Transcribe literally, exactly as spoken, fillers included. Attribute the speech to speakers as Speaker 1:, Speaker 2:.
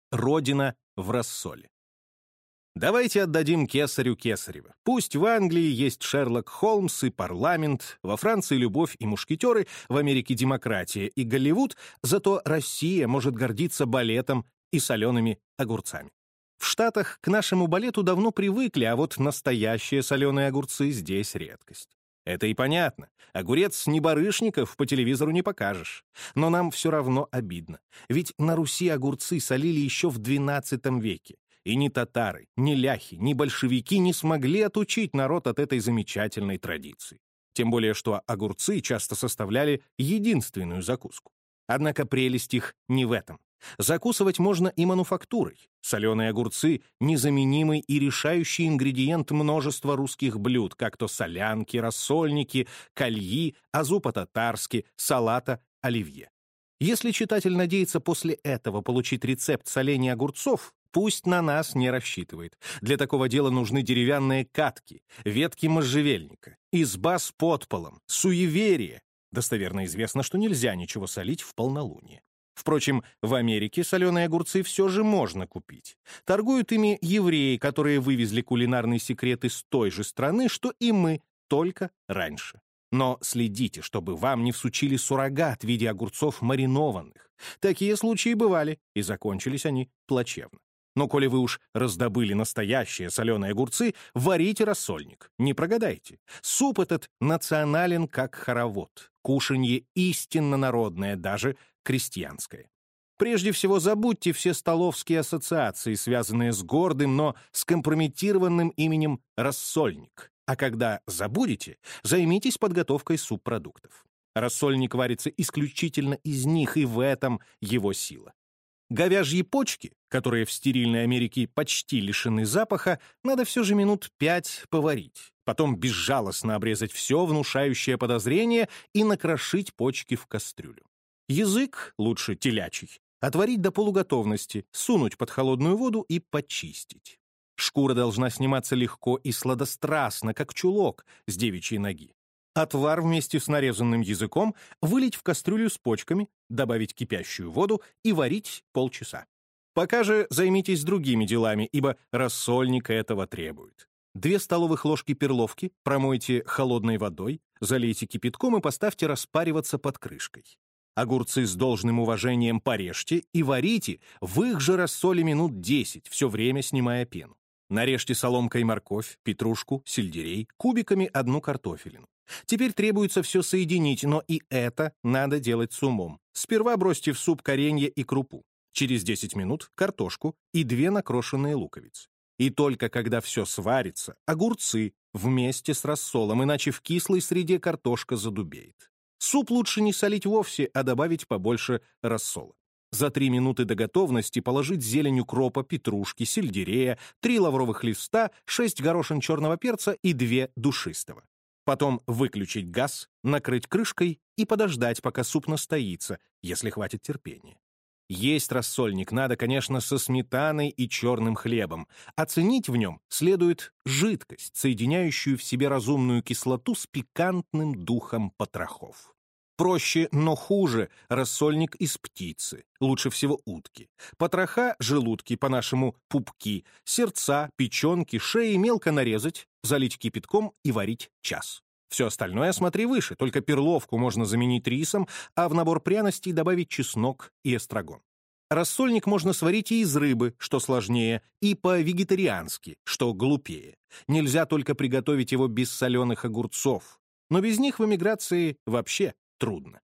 Speaker 1: Родина в рассоле. Давайте отдадим кесарю кесарево. Пусть в Англии есть Шерлок Холмс и парламент, во Франции любовь и мушкетеры, в Америке демократия и Голливуд, зато Россия может гордиться балетом и солеными огурцами. В Штатах к нашему балету давно привыкли, а вот настоящие соленые огурцы здесь редкость. Это и понятно. Огурец не барышников по телевизору не покажешь. Но нам все равно обидно. Ведь на Руси огурцы солили еще в двенадцатом веке. И ни татары, ни ляхи, ни большевики не смогли отучить народ от этой замечательной традиции. Тем более, что огурцы часто составляли единственную закуску. Однако прелесть их не в этом. Закусывать можно и мануфактурой. Соленые огурцы — незаменимый и решающий ингредиент множества русских блюд, как то солянки, рассольники, кальи, азу по-татарски, салата, оливье. Если читатель надеется после этого получить рецепт соления огурцов, пусть на нас не рассчитывает. Для такого дела нужны деревянные катки, ветки можжевельника, изба с подполом, суеверие. Достоверно известно, что нельзя ничего солить в полнолуние. Впрочем, в Америке соленые огурцы все же можно купить. Торгуют ими евреи, которые вывезли кулинарный секрет из той же страны, что и мы, только раньше. Но следите, чтобы вам не всучили суррогат в виде огурцов маринованных. Такие случаи бывали, и закончились они плачевно. Но коли вы уж раздобыли настоящие соленые огурцы, варите рассольник, не прогадайте. Суп этот национален, как хоровод. Кушанье истинно народное, даже крестьянское. Прежде всего забудьте все столовские ассоциации, связанные с гордым, но скомпрометированным именем рассольник. А когда забудете, займитесь подготовкой субпродуктов. Рассольник варится исключительно из них, и в этом его сила. Говяжьи почки, которые в стерильной Америке почти лишены запаха, надо все же минут пять поварить. Потом безжалостно обрезать все, внушающее подозрение, и накрошить почки в кастрюлю. Язык, лучше телячий, отварить до полуготовности, сунуть под холодную воду и почистить. Шкура должна сниматься легко и сладострастно, как чулок с девичьей ноги. Отвар вместе с нарезанным языком вылить в кастрюлю с почками, добавить кипящую воду и варить полчаса. Пока же займитесь другими делами, ибо рассольник этого требует. Две столовых ложки перловки промойте холодной водой, залейте кипятком и поставьте распариваться под крышкой. Огурцы с должным уважением порежьте и варите в их же рассоле минут десять, все время снимая пену. Нарежьте соломкой морковь, петрушку, сельдерей, кубиками одну картофелину. Теперь требуется все соединить, но и это надо делать с умом. Сперва бросьте в суп коренье и крупу. Через десять минут картошку и две накрошенные луковицы. И только когда все сварится, огурцы вместе с рассолом, иначе в кислой среде картошка задубеет. Суп лучше не солить вовсе, а добавить побольше рассола. За три минуты до готовности положить зелень укропа, петрушки, сельдерея, три лавровых листа, шесть горошин черного перца и две душистого. Потом выключить газ, накрыть крышкой и подождать, пока суп настоится, если хватит терпения. Есть рассольник надо, конечно, со сметаной и черным хлебом. Оценить в нем следует жидкость, соединяющую в себе разумную кислоту с пикантным духом потрохов. Проще, но хуже рассольник из птицы, лучше всего утки. Потроха, желудки, по-нашему пупки, сердца, печенки, шеи мелко нарезать, залить кипятком и варить час. Все остальное смотри выше, только перловку можно заменить рисом, а в набор пряностей добавить чеснок и эстрагон. Рассольник можно сварить и из рыбы, что сложнее, и по-вегетариански, что глупее. Нельзя только приготовить его без соленых огурцов. Но без них в эмиграции вообще трудно.